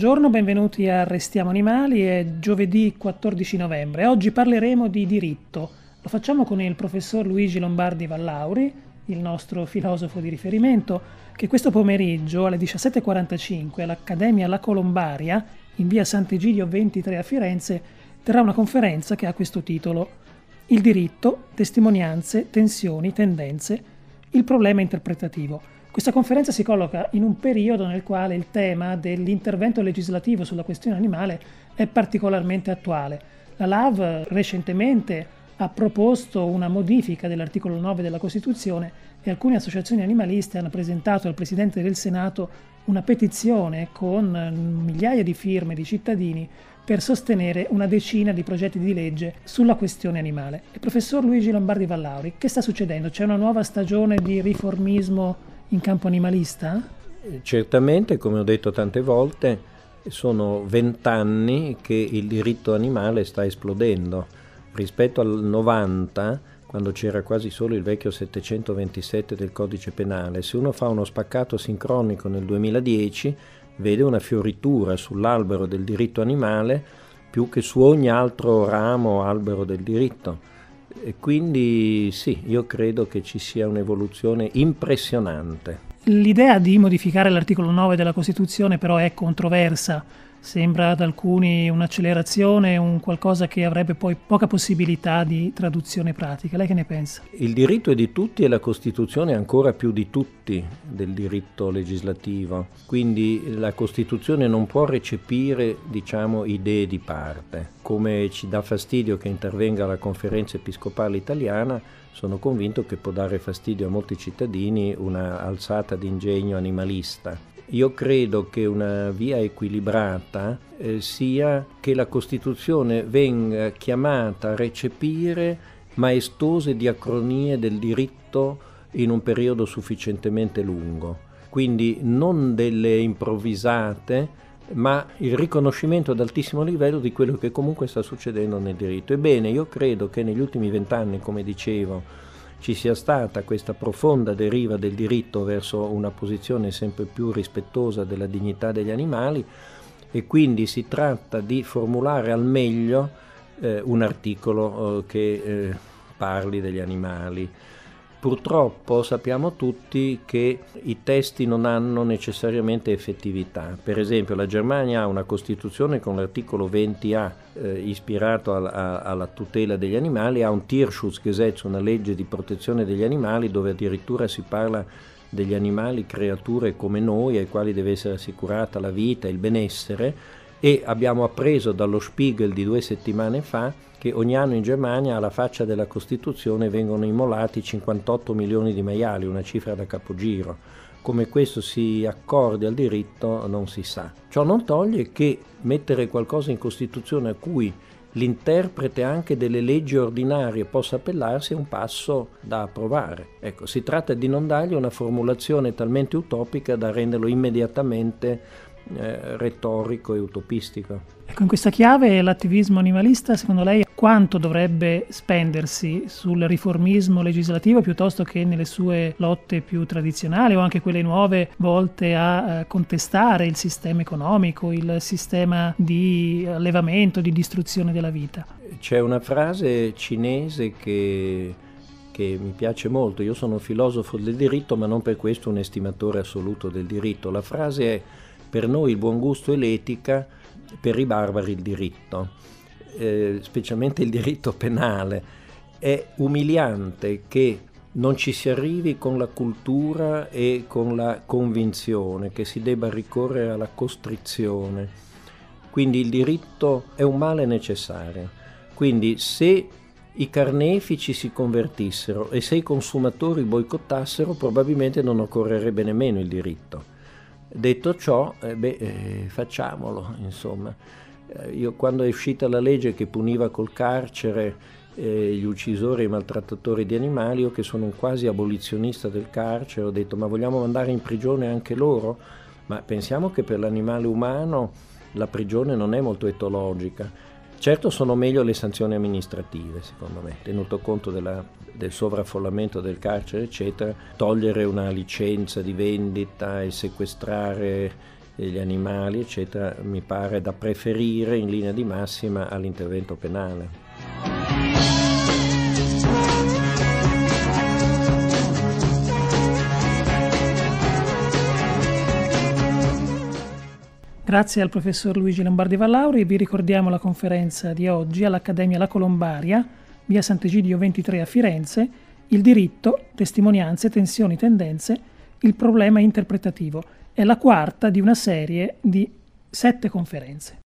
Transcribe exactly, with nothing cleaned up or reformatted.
Buongiorno, benvenuti a Restiamo Animali, è giovedì quattordici novembre. Oggi parleremo di diritto. Lo facciamo con il professor Luigi Lombardi Vallauri, il nostro filosofo di riferimento, che questo pomeriggio alle diciassette e quarantacinque all'Accademia La Colombaria, in via Sant'Egidio ventitré a Firenze, terrà una conferenza che ha questo titolo: Il diritto, testimonianze, tensioni, tendenze, il problema interpretativo. Questa conferenza si colloca in un periodo nel quale il tema dell'intervento legislativo sulla questione animale è particolarmente attuale. La L A V recentemente ha proposto una modifica dell'articolo nove della Costituzione e alcune associazioni animaliste hanno presentato al Presidente del Senato una petizione con migliaia di firme di cittadini per sostenere una decina di progetti di legge sulla questione animale. Il professor Luigi Lombardi Vallauri, che sta succedendo? C'è una nuova stagione di riformismo in campo animalista? Certamente, come ho detto tante volte, sono vent'anni che il diritto animale sta esplodendo. Rispetto al novanta, quando c'era quasi solo il vecchio settecentoventisette del codice penale, se uno fa uno spaccato sincronico nel duemiladieci, vede una fioritura sull'albero del diritto animale più che su ogni altro ramo o albero del diritto. E quindi sì, io credo che ci sia un'evoluzione impressionante. L'idea di modificare l'articolo nove della Costituzione però è controversa. Sembra ad alcuni un'accelerazione, un qualcosa che avrebbe poi poca possibilità di traduzione pratica. Lei che ne pensa? Il diritto è di tutti e la Costituzione è ancora più di tutti del diritto legislativo. Quindi la Costituzione non può recepire, diciamo, idee di parte. Come ci dà fastidio che intervenga la Conferenza Episcopale Italiana, sono convinto che può dare fastidio a molti cittadini una alzata d'ingegno animalista. Io credo che una via equilibrata eh, sia che la Costituzione venga chiamata a recepire maestose diacronie del diritto in un periodo sufficientemente lungo. Quindi non delle improvvisate, ma il riconoscimento ad altissimo livello di quello che comunque sta succedendo nel diritto. Ebbene, io credo che negli ultimi vent'anni, come dicevo, ci sia stata questa profonda deriva del diritto verso una posizione sempre più rispettosa della dignità degli animali, e quindi si tratta di formulare al meglio eh, un articolo eh, che eh, parli degli animali. Purtroppo sappiamo tutti che i testi non hanno necessariamente effettività. Per esempio, la Germania ha una Costituzione con l'articolo venti A eh, ispirato a, a, alla tutela degli animali, ha un Tierschutzgesetz, una legge di protezione degli animali, dove addirittura si parla degli animali creature come noi, ai quali deve essere assicurata la vita e il benessere, e abbiamo appreso dallo Spiegel di due settimane fa che ogni anno in Germania alla faccia della Costituzione vengono immolati cinquantotto milioni di maiali, una cifra da capogiro. Come questo si accordi al diritto non si sa. Ciò non toglie che mettere qualcosa in Costituzione a cui l'interprete anche delle leggi ordinarie possa appellarsi è un passo da approvare. Ecco, si tratta di non dargli una formulazione talmente utopica da renderlo immediatamente eh, retorico e utopistico. Ecco, in questa chiave l'attivismo animalista, secondo lei, quanto dovrebbe spendersi sul riformismo legislativo piuttosto che nelle sue lotte più tradizionali o anche quelle nuove volte a eh, contestare il sistema economico, il sistema di allevamento, di distruzione della vita? C'è una frase cinese che, che mi piace molto. Io sono un filosofo del diritto, ma non per questo un estimatore assoluto del diritto. La frase è: per noi il buon gusto e l'etica, per i barbari il diritto, eh, specialmente il diritto penale. È umiliante che non ci si arrivi con la cultura e con la convinzione, che si debba ricorrere alla costrizione. Quindi il diritto è un male necessario. Quindi se i carnefici si convertissero e se i consumatori boicottassero, probabilmente non occorrerebbe nemmeno il diritto. Detto ciò, eh beh, eh, facciamolo, insomma. Eh, io quando è uscita la legge che puniva col carcere eh, gli uccisori e i maltrattatori di animali, io che sono un quasi abolizionista del carcere, ho detto: ma vogliamo mandare in prigione anche loro? Ma pensiamo che per l'animale umano la prigione non è molto etologica. Certo, sono meglio le sanzioni amministrative, secondo me, tenuto conto della, del sovraffollamento del carcere, eccetera. Togliere una licenza di vendita e sequestrare degli animali, eccetera, mi pare da preferire in linea di massima all'intervento penale. Grazie al professor Luigi Lombardi Vallauri. Vi ricordiamo la conferenza di oggi all'Accademia La Colombaria, via Sant'Egidio ventitré a Firenze, il diritto, testimonianze, tensioni, tendenze, il problema interpretativo. È la quarta di una serie di sette conferenze.